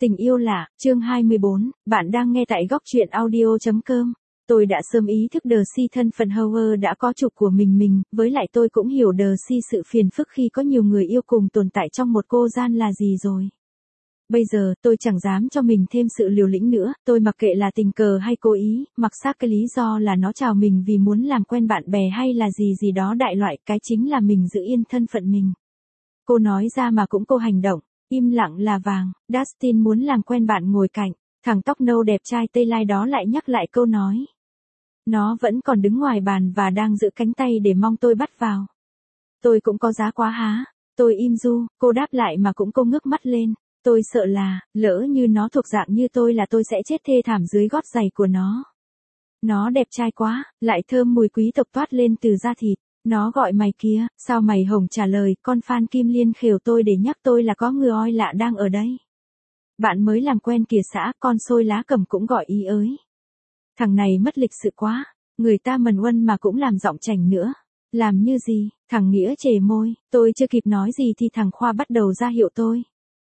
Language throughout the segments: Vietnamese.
Tình yêu lạ, chương 24, bạn đang nghe tại góc truyện audio.com. Tôi đã sớm ý thức Darcy thân phận Howard đã có chủ của mình, với lại tôi cũng hiểu Darcy sự phiền phức khi có nhiều người yêu cùng tồn tại trong một cô gian là gì rồi. Bây giờ, tôi chẳng dám cho mình thêm sự liều lĩnh nữa, tôi mặc kệ là tình cờ hay cố ý, mặc xác cái lý do là nó chào mình vì muốn làm quen bạn bè hay là gì đó đại loại, cái chính là mình giữ yên thân phận mình. Cô nói ra mà cũng cô hành động. Im lặng là vàng, Dustin muốn làm quen bạn ngồi cạnh, thằng tóc nâu đẹp trai Tây Lai đó lại nhắc lại câu nói. Nó vẫn còn đứng ngoài bàn và đang giữ cánh tay để mong tôi bắt vào. Tôi cũng có giá quá há, tôi im ru, cô đáp lại mà cũng cô ngước mắt lên. Tôi sợ là, lỡ như nó thuộc dạng như tôi là tôi sẽ chết thê thảm dưới gót giày của nó. Nó đẹp trai quá, lại thơm mùi quý tộc toát lên từ da thịt. Nó gọi mày kia, sao mày hồng trả lời, con Phan Kim Liên khều tôi để nhắc tôi là có người oi lạ đang ở đây. Bạn mới làm quen kìa xã, con xôi lá cầm cũng gọi ý ới. Thằng này mất lịch sự quá, người ta mần uân mà cũng làm giọng chảnh nữa. Làm như gì, thằng Nghĩa chề môi, tôi chưa kịp nói gì thì thằng Khoa bắt đầu ra hiệu tôi.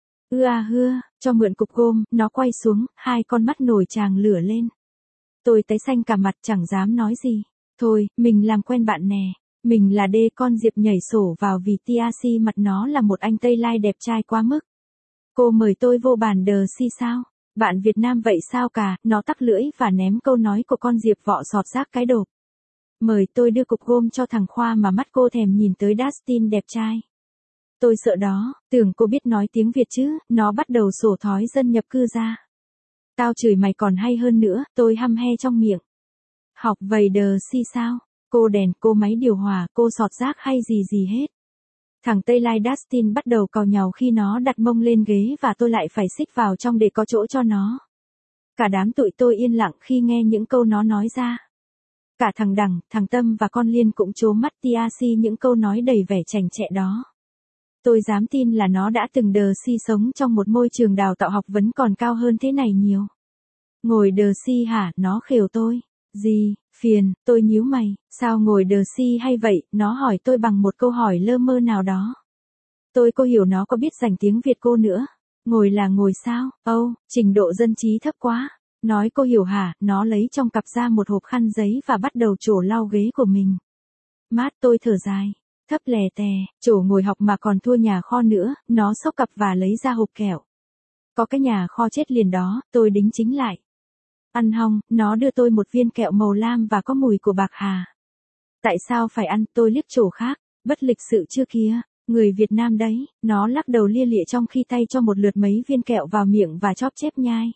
Hưa, cho mượn cục gôm, nó quay xuống, hai con mắt nổi tràng lửa lên. Tôi tái xanh cả mặt chẳng dám nói gì. Thôi, mình làm quen bạn nè. Mình là Đê, con Diệp nhảy sổ vào vì Tiaci mặt nó là một anh Tây Lai đẹp trai quá mức. Cô mời tôi vô bàn Darcy sao? Bạn Việt Nam vậy sao cả, nó tắc lưỡi và ném câu nói của con Diệp vọ sọt rác cái đột. Mời tôi đưa cục gôm cho thằng Khoa mà mắt cô thèm nhìn tới Dustin đẹp trai. Tôi sợ đó, tưởng cô biết nói tiếng Việt chứ, nó bắt đầu sổ thói dân nhập cư ra. Tao chửi mày còn hay hơn nữa, tôi hăm he trong miệng. Học vầy Darcy sao? Cô đèn, cô máy điều hòa, cô sọt rác hay gì hết. Thằng Tây Lai Dustin bắt đầu càu nhàu khi nó đặt mông lên ghế và tôi lại phải xích vào trong để có chỗ cho nó. Cả đám tụi tôi yên lặng khi nghe những câu nó nói ra. Cả thằng Đằng, thằng Tâm và con Liên cũng trố mắt Tiaci những câu nói đầy vẻ chảnh chẹ đó. Tôi dám tin là nó đã từng Darcy sống trong một môi trường đào tạo học vấn còn cao hơn thế này nhiều. Ngồi Darcy hả, nó khều tôi. Gì, phiền, tôi nhíu mày, sao ngồi Darcy hay vậy, nó hỏi tôi bằng một câu hỏi lơ mơ nào đó. Cô hiểu nó có biết dành tiếng Việt cô nữa. Ngồi là ngồi sao, trình độ dân trí thấp quá. Nói cô hiểu hả, nó lấy trong cặp ra một hộp khăn giấy và bắt đầu trổ lau ghế của mình. Mát, tôi thở dài, thấp lè tè, trổ ngồi học mà còn thua nhà kho nữa, nó xốc cặp và lấy ra hộp kẹo. Có cái nhà kho chết liền đó, tôi đính chính lại. Ăn hong, nó đưa tôi một viên kẹo màu lam và có mùi của bạc hà. Tại sao phải ăn, tôi liếc chỗ khác, bất lịch sự chưa kia, người Việt Nam đấy, nó lắc đầu lia lịa trong khi tay cho một lượt mấy viên kẹo vào miệng và chóp chép nhai.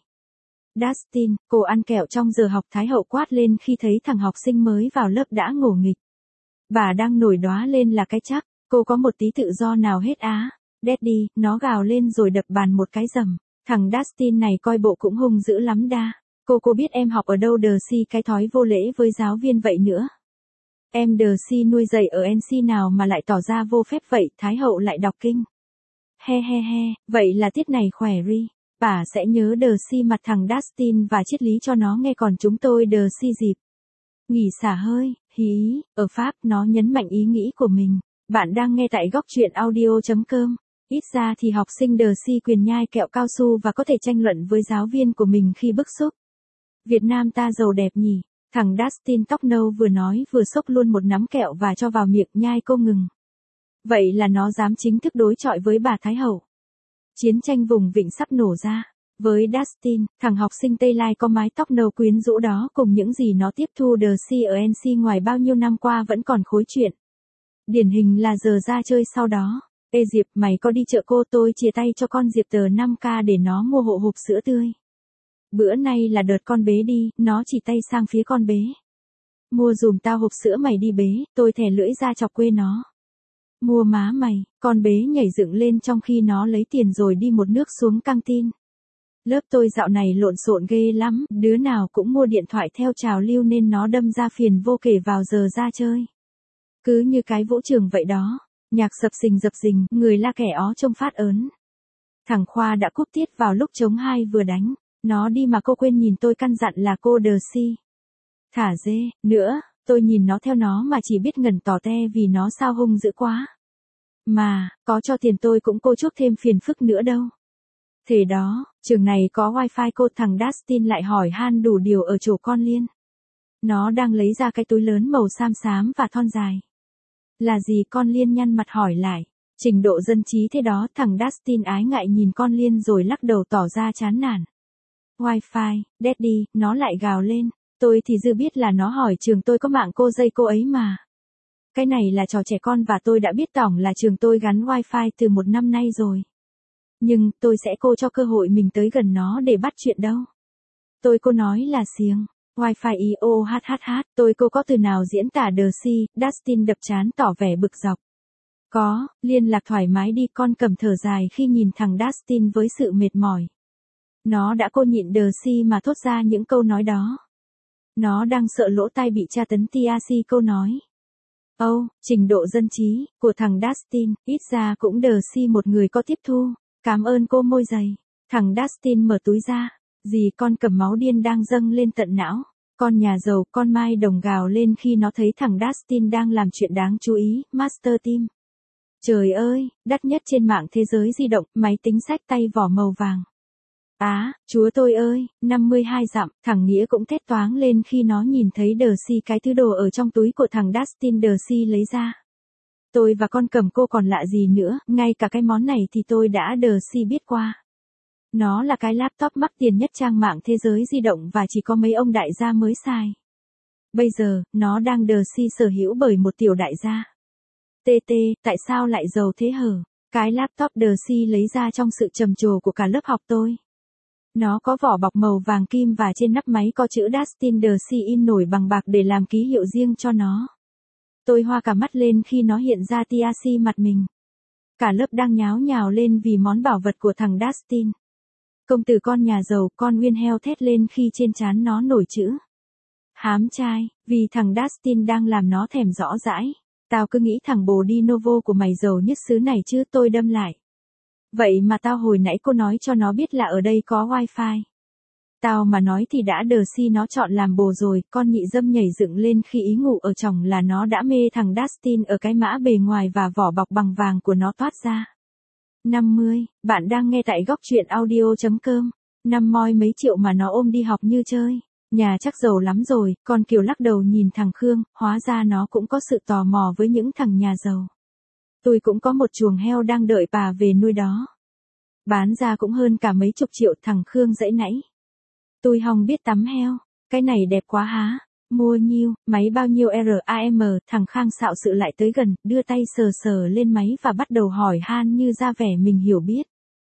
Dustin, cô ăn kẹo trong giờ học Thái hậu quát lên khi thấy thằng học sinh mới vào lớp đã ngổ nghịch. Bà đang nổi đóa lên là cái chắc, cô có một tí tự do nào hết á. Daddy, nó gào lên rồi đập bàn một cái rầm. Thằng Dustin này coi bộ cũng hung dữ lắm đa. Cô biết em học ở đâu Darcy cái thói vô lễ với giáo viên vậy nữa. Em Darcy nuôi dạy ở NC nào mà lại tỏ ra vô phép vậy, Thái hậu lại đọc kinh. He, vậy là tiết này khỏe ri. Bà sẽ nhớ Darcy mặt thằng Dustin và triết lý cho nó nghe còn chúng tôi Darcy dịp. Nghỉ xả hơi, hí, ở Pháp nó nhấn mạnh ý nghĩ của mình. Bạn đang nghe tại góc truyện audio.com. Ít ra thì học sinh Darcy quyền nhai kẹo cao su và có thể tranh luận với giáo viên của mình khi bức xúc. Việt Nam ta giàu đẹp nhỉ, thằng Dustin tóc nâu vừa nói vừa xốc luôn một nắm kẹo và cho vào miệng nhai cô ngừng. Vậy là nó dám chính thức đối chọi với bà Thái hậu. Chiến tranh vùng vịnh sắp nổ ra. Với Dustin, thằng học sinh Tây Lai có mái tóc nâu quyến rũ đó cùng những gì nó tiếp thu Darcy ở NC ngoài bao nhiêu năm qua vẫn còn khối chuyện. Điển hình là giờ ra chơi sau đó. Ê Diệp, mày có đi chợ cô, tôi chia tay cho con Diệp tờ 5k để nó mua hộ hộp sữa tươi. Bữa nay là đợt con bế đi, nó chỉ tay sang phía con bế. Mua dùm tao hộp sữa mày đi bế, tôi thè lưỡi ra chọc quê nó. Mua má mày, con bế nhảy dựng lên trong khi nó lấy tiền rồi đi một nước xuống căng tin. Lớp tôi dạo này lộn xộn ghê lắm, đứa nào cũng mua điện thoại theo trào lưu nên nó đâm ra phiền vô kể vào giờ ra chơi. Cứ như cái vũ trường vậy đó, nhạc dập dình, người la kẻ ó trông phát ớn. Thằng Khoa đã cúp tiết vào lúc trống 2 vừa đánh. Nó đi mà cô quên nhìn tôi căn dặn là cô Darcy. Thả dê, nữa, tôi nhìn nó theo nó mà chỉ biết ngẩn tỏ te vì nó sao hung dữ quá. Mà, có cho tiền tôi cũng cô chuốc thêm phiền phức nữa đâu. Thế đó, Trường này có wifi cô, thằng Dustin lại hỏi han đủ điều ở chỗ con Liên. Nó đang lấy ra cái túi lớn màu xám xám và thon dài. Là gì, con Liên nhăn mặt hỏi lại. Trình độ dân trí thế đó, thằng Dustin ái ngại nhìn con Liên rồi lắc đầu tỏ ra chán nản. Wi-Fi, Daddy, nó lại gào lên. Tôi thì dư biết là nó hỏi trường tôi có mạng cô dây cô ấy mà. Cái này là trò trẻ con và tôi đã biết tỏng là trường tôi gắn Wi-Fi từ 1 năm nay rồi. Nhưng, tôi sẽ cô cho cơ hội mình tới gần nó để bắt chuyện đâu. Cô nói là xiềng. Wi-Fi IOHHH, cô có từ nào diễn tả đờ si, Dustin đập trán tỏ vẻ bực dọc. Có, liên lạc thoải mái đi, con cầm thở dài khi nhìn thằng Dustin với sự mệt mỏi. Nó đã cô nhịn đờ si mà thốt ra những câu nói đó. Nó đang sợ lỗ tai bị tra tấn TRC câu nói. Trình độ dân trí của thằng Dustin, ít ra cũng đờ si một người có tiếp thu. Cảm ơn cô môi dày. Thằng Dustin mở túi ra. Dì con cầm máu điên đang dâng lên tận não. Con nhà giàu, con Mai đồng gào lên khi nó thấy thằng Dustin đang làm chuyện đáng chú ý, Master Team. Trời ơi, đắt nhất trên mạng thế giới di động, máy tính xách tay vỏ màu vàng. Chúa tôi ơi, 52 dặm, thằng Nghĩa cũng thét toáng lên khi nó nhìn thấy đờ si cái thứ đồ ở trong túi của thằng Dustin đờ si lấy ra. Tôi và con cầm cô còn lạ gì nữa, ngay cả cái món này thì tôi đã đờ si biết qua. Nó là cái laptop mắc tiền nhất trang mạng thế giới di động và chỉ có mấy ông đại gia mới xài. Bây giờ, nó đang đờ si sở hữu bởi một tiểu đại gia. Tại sao lại giàu thế hở? Cái laptop đờ si lấy ra trong sự trầm trồ của cả lớp học tôi. Nó có vỏ bọc màu vàng kim và trên nắp máy có chữ Dustin đờ si in nổi bằng bạc để làm ký hiệu riêng cho nó. Tôi hoa cả mắt lên khi nó hiện ra TRC mặt mình. Cả lớp đang nháo nhào lên vì món bảo vật của thằng Dustin. Công tử con nhà giàu, con Nguyên heo thét lên khi trên trán nó nổi chữ. Hám trai, vì thằng Dustin đang làm nó thèm rõ rãi. Tao cứ nghĩ thằng bồ đi Novo của mày giàu nhất xứ này chứ, tôi đâm lại. Vậy mà tao hồi nãy cô nói cho nó biết là ở đây có wifi. Tao mà nói thì đã đờ si nó chọn làm bồ rồi, con nhị dâm nhảy dựng lên khi ý ngụ ở chồng là nó đã mê thằng Dustin ở cái mã bề ngoài và vỏ bọc bằng vàng của nó toát ra. 50, bạn đang nghe tại góc truyện audio.com. Năm moi mấy triệu mà nó ôm đi học như chơi. Nhà chắc giàu lắm rồi, con Kiều lắc đầu nhìn thằng Khương, hóa ra nó cũng có sự tò mò với những thằng nhà giàu. Tôi cũng có một chuồng heo đang đợi bà về nuôi đó. Bán ra cũng hơn cả mấy chục triệu, thằng Khương giãy nãy. Tôi hòng biết tắm heo, cái này đẹp quá há. Mua nhiêu, máy bao nhiêu RAM, thằng Khang xạo sự lại tới gần, đưa tay sờ sờ lên máy và bắt đầu hỏi han như ra vẻ mình hiểu biết.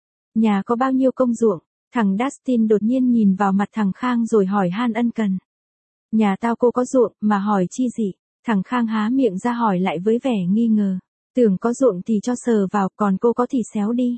Nhà có bao nhiêu công ruộng? Thằng Dustin đột nhiên nhìn vào mặt thằng Khang rồi hỏi han ân cần. Nhà tao cô có ruộng, mà hỏi chi gì? Thằng Khang há miệng ra hỏi lại với vẻ nghi ngờ. Tưởng có ruộng thì cho sờ vào, còn cô có thì xéo đi.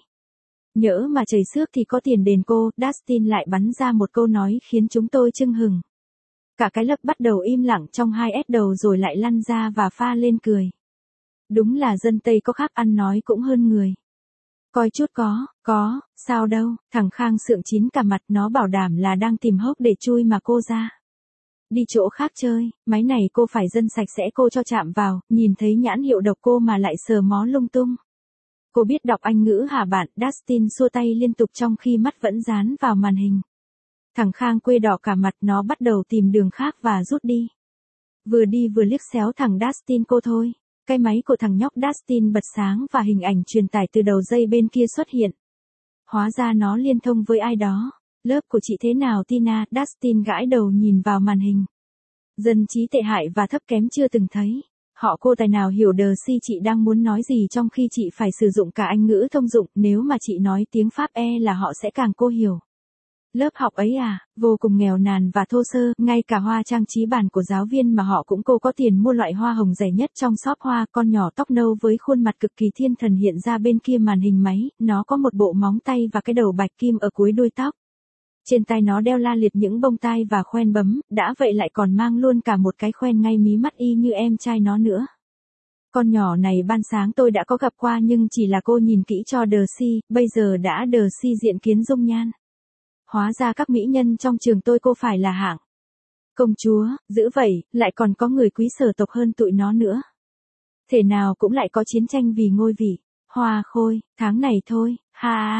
Nhỡ mà trời xước thì có tiền đền cô. Dustin lại bắn ra một câu nói khiến chúng tôi chưng hừng. Cả cái lớp bắt đầu im lặng trong 2S đầu rồi lại lăn ra và pha lên cười. Đúng là dân Tây có khác ăn nói cũng hơn người. Coi chút có, sao đâu, thằng Khang sượng chín cả mặt, nó bảo đảm là đang tìm hốc để chui mà cô ra. Đi chỗ khác chơi, máy này cô phải dân sạch sẽ, cô cho chạm vào, nhìn thấy nhãn hiệu độc cô mà lại sờ mó lung tung. Cô biết đọc Anh ngữ hả bạn? Dustin xua tay liên tục trong khi mắt vẫn dán vào màn hình. Thằng Khang quê đỏ cả mặt, nó bắt đầu tìm đường khác và rút đi. Vừa đi vừa liếc xéo thằng Dustin cô thôi. Cái máy của thằng nhóc Dustin bật sáng và hình ảnh truyền tải từ đầu dây bên kia xuất hiện. Hóa ra nó liên thông với ai đó. Lớp của chị thế nào Tina? Dustin gãi đầu nhìn vào màn hình. Dân trí tệ hại và thấp kém chưa từng thấy. Họ cô tài nào hiểu đờ si chị đang muốn nói gì trong khi chị phải sử dụng cả Anh ngữ thông dụng, nếu mà chị nói tiếng Pháp là họ sẽ càng cô hiểu. Lớp học ấy vô cùng nghèo nàn và thô sơ, ngay cả hoa trang trí bàn của giáo viên mà họ cũng cô có tiền mua loại hoa hồng rẻ nhất trong shop hoa. Con nhỏ tóc nâu với khuôn mặt cực kỳ thiên thần hiện ra bên kia màn hình máy, nó có một bộ móng tay và cái đầu bạch kim ở cuối đuôi tóc. Trên tay nó đeo la liệt những bông tai và khoen bấm, đã vậy lại còn mang luôn cả một cái khoen ngay mí mắt y như em trai nó nữa. Con nhỏ này ban sáng tôi đã có gặp qua nhưng chỉ là cô nhìn kỹ cho đờ si, bây giờ đã đờ si diện kiến dung nhan. Hóa ra các mỹ nhân trong trường tôi cô phải là hạng công chúa, dữ vậy, lại còn có người quý sở tộc hơn tụi nó nữa. Thể nào cũng lại có chiến tranh vì ngôi vị. Hoa khôi, tháng này thôi,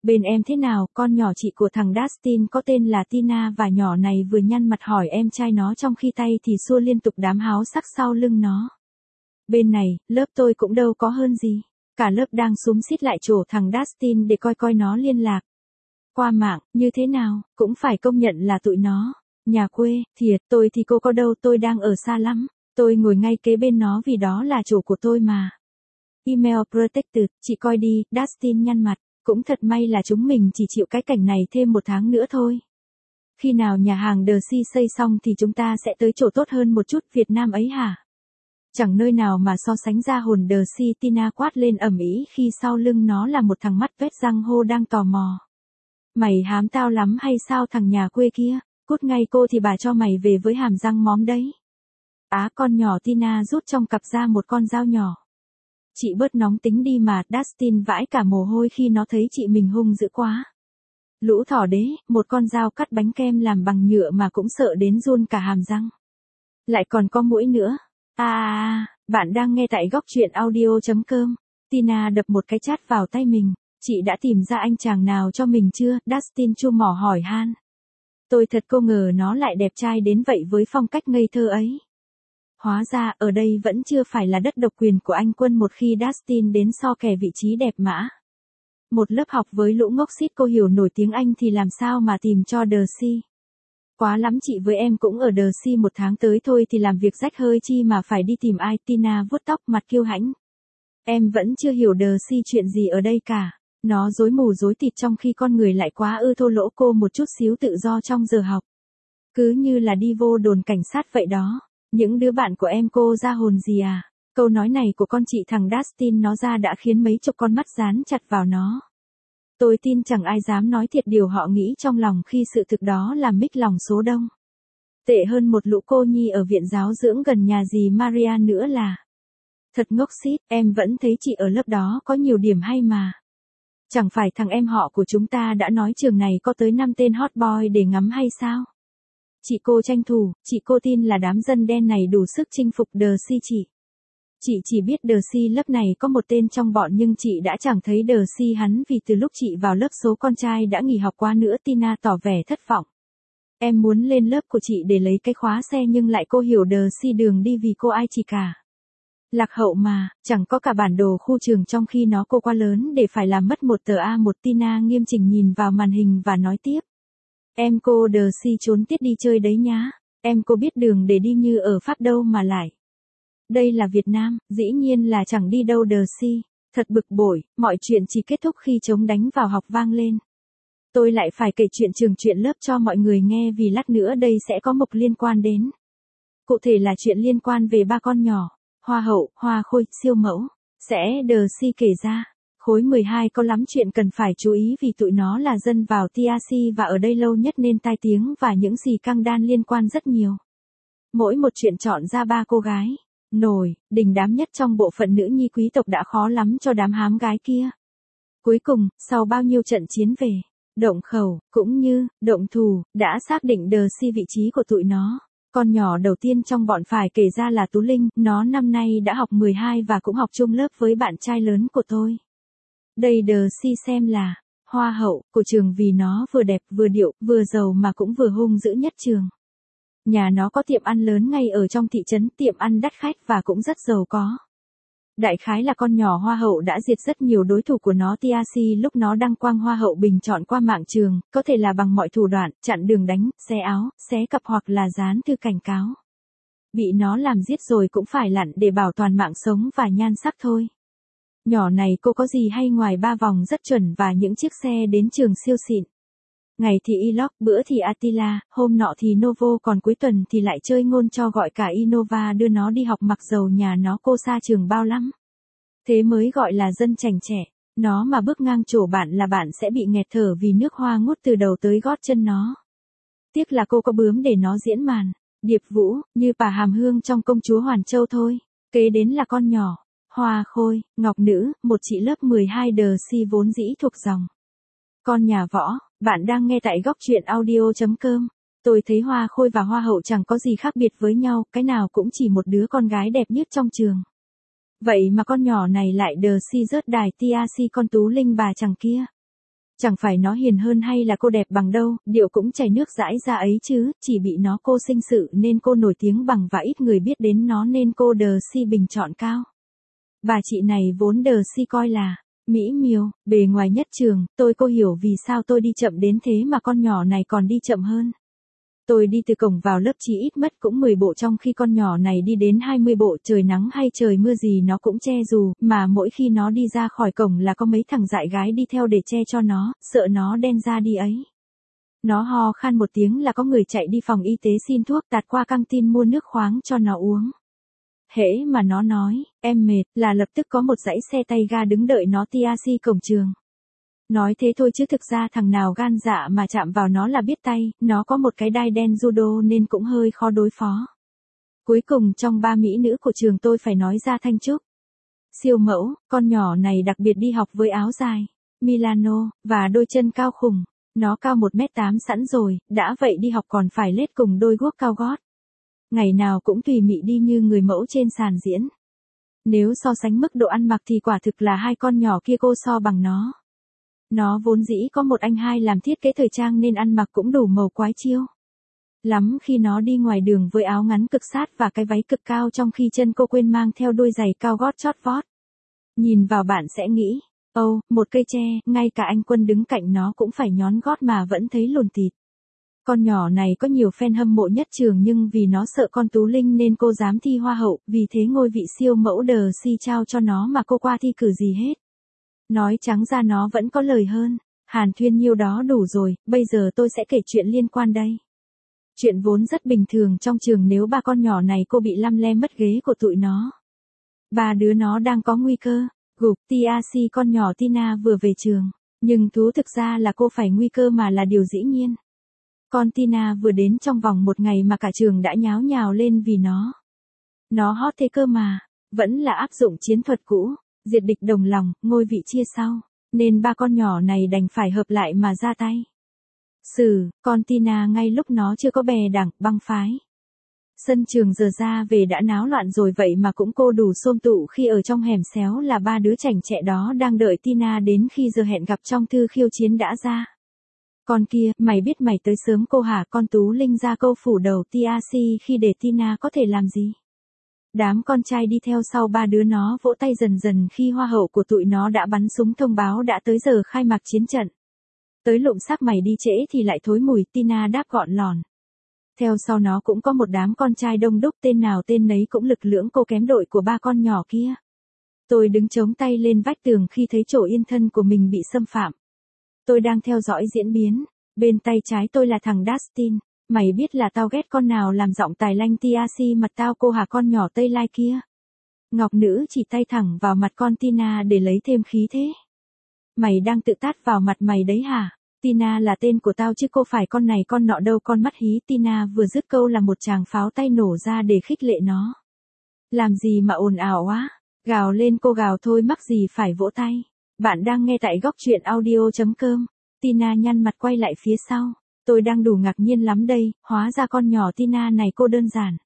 Bên em thế nào, con nhỏ chị của thằng Dustin có tên là Tina và nhỏ này vừa nhăn mặt hỏi em trai nó trong khi tay thì xua liên tục đám háo sắc sau lưng nó. Bên này, lớp tôi cũng đâu có hơn gì. Cả lớp đang xúm xít lại chỗ thằng Dustin để coi coi nó liên lạc qua mạng, như thế nào, cũng phải công nhận là tụi nó. Nhà quê, thiệt, tôi thì cô có đâu, tôi đang ở xa lắm. Tôi ngồi ngay kế bên nó vì đó là chỗ của tôi mà. Email protected, chị coi đi, Dustin nhăn mặt. Cũng thật may là chúng mình chỉ chịu cái cảnh này thêm 1 tháng nữa thôi. Khi nào nhà hàng The Sea xây xong thì chúng ta sẽ tới chỗ tốt hơn một chút Việt Nam ấy hả? Chẳng nơi nào mà so sánh ra hồn The Sea. Tina quát lên ầm ĩ khi sau lưng nó là một thằng mắt vết răng hô đang tò mò. Mày hám tao lắm hay sao thằng nhà quê kia? Cút ngay cô thì bà cho mày về với hàm răng móm đấy. Á, con nhỏ Tina rút trong cặp ra một con dao nhỏ. Chị bớt nóng tính đi mà, Dustin vãi cả mồ hôi khi nó thấy chị mình hung dữ quá. Lũ thỏ đế, một con dao cắt bánh kem làm bằng nhựa mà cũng sợ đến run cả hàm răng. Lại còn có muỗi nữa. Bạn đang nghe tại góc truyện audio.com. Tina đập một cái chát vào tay mình. Chị đã tìm ra anh chàng nào cho mình chưa? Dustin chu mỏ hỏi han. Tôi thật không ngờ nó lại đẹp trai đến vậy với phong cách ngây thơ ấy. Hóa ra ở đây vẫn chưa phải là đất độc quyền của anh Quân một khi Dustin đến so kè vị trí đẹp mã. Một lớp học với lũ ngốc xít cô hiểu nổi tiếng Anh thì làm sao mà tìm cho The Sea. Quá lắm chị với em cũng ở The Sea 1 tháng tới thôi thì làm việc rách hơi chi mà phải đi tìm ai. Tina vuốt tóc mặt kiêu hãnh. Em vẫn chưa hiểu The Sea chuyện gì ở đây cả. Nó rối mù rối tịt trong khi con người lại quá thô lỗ cô một chút xíu tự do trong giờ học. Cứ như là đi vô đồn cảnh sát vậy đó. Những đứa bạn của em cô ra hồn gì à? Câu nói này của con chị thằng Dustin nó ra đã khiến mấy chục con mắt dán chặt vào nó. Tôi tin chẳng ai dám nói thiệt điều họ nghĩ trong lòng khi sự thực đó làm mích lòng số đông. Tệ hơn một lũ cô nhi ở viện giáo dưỡng gần nhà dì Maria nữa là. Thật ngốc xít, em vẫn thấy chị ở lớp đó có nhiều điểm hay mà. Chẳng phải thằng em họ của chúng ta đã nói trường này có tới 5 tên hot boy để ngắm hay sao? Chị cô tranh thủ, chị cô tin là đám dân đen này đủ sức chinh phục The Sea chị. Chị chỉ biết The Sea lớp này có một tên trong bọn nhưng chị đã chẳng thấy The Sea hắn vì từ lúc chị vào lớp số con trai đã nghỉ học quá nữa. Tina tỏ vẻ thất vọng. Em muốn lên lớp của chị để lấy cái khóa xe nhưng lại cô hiểu The Sea đường đi vì cô ai chị cả. Lạc hậu mà, chẳng có cả bản đồ khu trường trong khi nó cô quá lớn để phải làm mất một tờ A1. Tina nghiêm chỉnh nhìn vào màn hình và nói tiếp. Em cô The Sea trốn tiết đi chơi đấy nhá. Em cô biết đường để đi như ở Pháp đâu mà lại. Đây là Việt Nam, dĩ nhiên là chẳng đi đâu The Sea. Thật bực bội, mọi chuyện chỉ kết thúc khi trống đánh vào học vang lên. Tôi lại phải kể chuyện trường chuyện lớp cho mọi người nghe vì lát nữa đây sẽ có mục liên quan đến. Cụ thể là chuyện liên quan về 3 con nhỏ. Hoa hậu, Hoa Khôi, siêu mẫu. Sẽ The Sea kể ra. Khối 12 có lắm chuyện cần phải chú ý vì tụi nó là dân vào TRC và ở đây lâu nhất nên tai tiếng và những gì căng đan liên quan rất nhiều. Mỗi một chuyện chọn ra 3 cô gái. Nổi, đình đám nhất trong bộ phận nữ nhi quý tộc đã khó lắm cho đám hám gái kia. Cuối cùng, sau bao nhiêu trận chiến về, động khẩu, cũng như, động thù, đã xác định The Sea vị trí của tụi nó. Con nhỏ đầu tiên trong bọn phải kể ra là Tú Linh, nó năm nay đã học 12 và cũng học chung lớp với bạn trai lớn của tôi. Đây The Sea xem là hoa hậu của trường vì nó vừa đẹp vừa điệu, vừa giàu mà cũng vừa hung dữ nhất trường. Nhà nó có tiệm ăn lớn ngay ở trong thị trấn, tiệm ăn đắt khách và cũng rất giàu có. Đại khái là con nhỏ hoa hậu đã diệt rất nhiều đối thủ của nó. TRC lúc nó đăng quang hoa hậu bình chọn qua mạng trường, có thể là bằng mọi thủ đoạn, chặn đường đánh, xé áo, xé cặp hoặc là dán thư cảnh cáo. Bị nó làm giết rồi cũng phải lặn để bảo toàn mạng sống và nhan sắc thôi. Nhỏ này cô có gì hay ngoài 3 vòng rất chuẩn và những chiếc xe đến trường siêu xịn. Ngày thì Iloc, bữa thì Attila, hôm nọ thì Novo còn cuối tuần thì lại chơi ngôn cho gọi cả Innova đưa nó đi học mặc dầu nhà nó cô xa trường bao lắm. Thế mới gọi là dân chảnh trẻ, nó mà bước ngang chỗ bạn là bạn sẽ bị nghẹt thở vì nước hoa ngút từ đầu tới gót chân nó. Tiếc là cô có bướm để nó diễn màn, điệp vũ, như bà Hàm Hương trong Công chúa Hoàn Châu thôi. Kế đến là con nhỏ, Hoa Khôi, Ngọc Nữ, một chị lớp 12 The Sea vốn dĩ thuộc dòng con nhà võ. Bạn đang nghe tại góc truyện audio.com. Tôi thấy Hoa Khôi và Hoa hậu chẳng có gì khác biệt với nhau, cái nào cũng chỉ một đứa con gái đẹp nhất trong trường. Vậy mà con nhỏ này lại The Sea rớt đài TRC con Tú Linh bà chẳng kia. Chẳng phải nó hiền hơn hay là cô đẹp bằng đâu, điệu cũng chảy nước dãi ra ấy chứ, chỉ bị nó cô sinh sự nên cô nổi tiếng bằng và ít người biết đến nó nên cô Đờ-si bình chọn cao. Bà chị này vốn Đờ-si coi là mỹ miều, bề ngoài nhất trường, cô hiểu vì sao tôi đi chậm đến thế mà con nhỏ này còn đi chậm hơn. Tôi đi từ cổng vào lớp chỉ ít mất cũng 10 bộ trong khi con nhỏ này đi đến 20 bộ, trời nắng hay trời mưa gì nó cũng che dù, mà mỗi khi nó đi ra khỏi cổng là có mấy thằng dại gái đi theo để che cho nó, sợ nó đen ra đi ấy. Nó ho khan một tiếng là có người chạy đi phòng y tế xin thuốc, tạt qua căng tin mua nước khoáng cho nó uống. Hễ mà nó nói, em mệt, là lập tức có một dãy xe tay ga đứng đợi nó TRC cổng trường. Nói thế thôi chứ thực ra thằng nào gan dạ mà chạm vào nó là biết tay, nó có một cái đai đen judo nên cũng hơi khó đối phó. Cuối cùng trong 3 mỹ nữ của trường tôi phải nói ra Thanh Trúc. Siêu mẫu, con nhỏ này đặc biệt đi học với áo dài, Milano, và đôi chân cao khủng. Nó cao 1m8 sẵn rồi, đã vậy đi học còn phải lết cùng đôi guốc cao gót. Ngày nào cũng tùy mị đi như người mẫu trên sàn diễn. Nếu so sánh mức độ ăn mặc thì quả thực là hai con nhỏ kia cô so bằng nó. Nó vốn dĩ có một anh hai làm thiết kế thời trang nên ăn mặc cũng đủ màu quái chiêu. Lắm khi nó đi ngoài đường với áo ngắn cực sát và cái váy cực cao trong khi chân cô quên mang theo đôi giày cao gót chót vót. Nhìn vào bạn sẽ nghĩ, một cây tre, ngay cả anh Quân đứng cạnh nó cũng phải nhón gót mà vẫn thấy lùn tịt. Con nhỏ này có nhiều fan hâm mộ nhất trường nhưng vì nó sợ con Tú Linh nên cô dám thi hoa hậu, vì thế ngôi vị siêu mẫu Đờ-si trao cho nó mà cô qua thi cử gì hết. Nói trắng ra nó vẫn có lời hơn. Hàn Thuyên nhiêu đó đủ rồi, bây giờ tôi sẽ kể chuyện liên quan đây. Chuyện vốn rất bình thường trong trường nếu ba con nhỏ này cô bị lăm le mất ghế của tụi nó. Ba đứa nó đang có nguy cơ. Gục TRC con nhỏ Tina vừa về trường. Nhưng thú thực ra là cô phải nguy cơ mà là điều dĩ nhiên. Con Tina vừa đến trong vòng một ngày mà cả trường đã nháo nhào lên vì nó. Nó hot thế cơ mà. Vẫn là áp dụng chiến thuật cũ. Diệt địch đồng lòng, ngôi vị chia sau. Nên ba con nhỏ này đành phải hợp lại mà ra tay. Con Tina ngay lúc nó chưa có bè đảng, băng phái. Sân trường giờ ra về đã náo loạn rồi vậy mà cũng cô đủ xôm tụ khi ở trong hẻm xéo là ba đứa chảnh chẹ đó đang đợi Tina đến khi giờ hẹn gặp trong thư khiêu chiến đã ra. Con kia, mày biết mày tới sớm cô hả? Con Tú Linh ra câu phủ đầu TRC khi để Tina có thể làm gì? Đám con trai đi theo sau ba đứa nó vỗ tay dần dần khi hoa hậu của tụi nó đã bắn súng thông báo đã tới giờ khai mạc chiến trận. Tới lụm xác mày đi trễ thì lại thối mùi, Tina đáp gọn lòn. Theo sau nó cũng có một đám con trai đông đúc tên nào tên nấy cũng lực lưỡng cô kém đội của ba con nhỏ kia. Tôi đứng chống tay lên vách tường khi thấy chỗ yên thân của mình bị xâm phạm. Tôi đang theo dõi diễn biến. Bên tay trái tôi là thằng Dustin. Mày biết là tao ghét con nào làm giọng tài lanh TRC mặt tao cô hả con nhỏ Tây Lai kia. Ngọc nữ chỉ tay thẳng vào mặt con Tina để lấy thêm khí thế. Mày đang tự tát vào mặt mày đấy hả? Tina là tên của tao chứ cô phải con này con nọ đâu con mắt hí. Tina vừa dứt câu là một tràng pháo tay nổ ra để khích lệ nó. Làm gì mà ồn ào quá. Gào lên cô gào thôi mắc gì phải vỗ tay. Bạn đang nghe tại góc truyện audio.com. Tina nhăn mặt quay lại phía sau. Tôi đang đủ ngạc nhiên lắm đây, hóa ra con nhỏ Tina này cô đơn giản.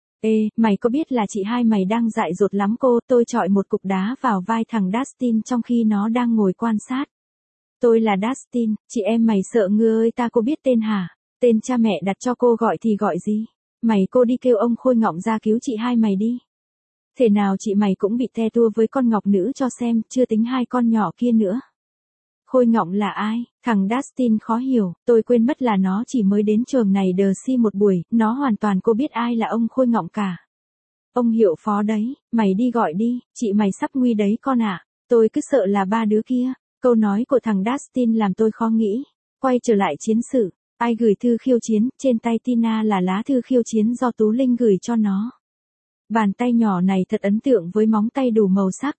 Ê, mày có biết là chị hai mày đang dại dột lắm cô, tôi chọi một cục đá vào vai thằng Dustin trong khi nó đang ngồi quan sát. Tôi là Dustin, chị em mày sợ ngưa ơi ta cô biết tên hả? Tên cha mẹ đặt cho cô gọi thì gọi gì? Mày cô đi kêu ông Khôi Ngọng ra cứu chị hai mày đi. Thế nào chị mày cũng bị the tua với con Ngọc nữ cho xem, chưa tính hai con nhỏ kia nữa. Khôi Ngọng là ai? Thằng Dustin khó hiểu, tôi quên mất là nó chỉ mới đến trường này Đờ-si một buổi, nó hoàn toàn cô biết ai là ông Khôi Ngọng cả. Ông hiệu phó đấy, mày đi gọi đi, chị mày sắp nguy đấy con ạ. Tôi cứ sợ là ba đứa kia. Câu nói của thằng Dustin làm tôi khó nghĩ. Quay trở lại chiến sự, ai gửi thư khiêu chiến, trên tay Tina là lá thư khiêu chiến do Tú Linh gửi cho nó. Bàn tay nhỏ này thật ấn tượng với móng tay đủ màu sắc.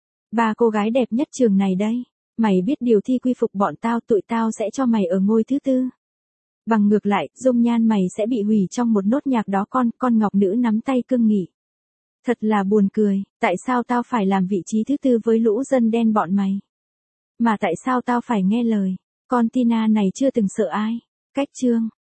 Ba cô gái đẹp nhất trường này đây. Mày biết điều thi quy phục bọn tao, tụi tao sẽ cho mày ở ngôi thứ 4. Bằng ngược lại, dung nhan mày sẽ bị hủy trong một nốt nhạc đó con Ngọc nữ nắm tay cưng nghỉ. Thật là buồn cười, tại sao tao phải làm vị trí thứ 4 với lũ dân đen bọn mày? Mà tại sao tao phải nghe lời? Con Tina này chưa từng sợ ai. Cách chương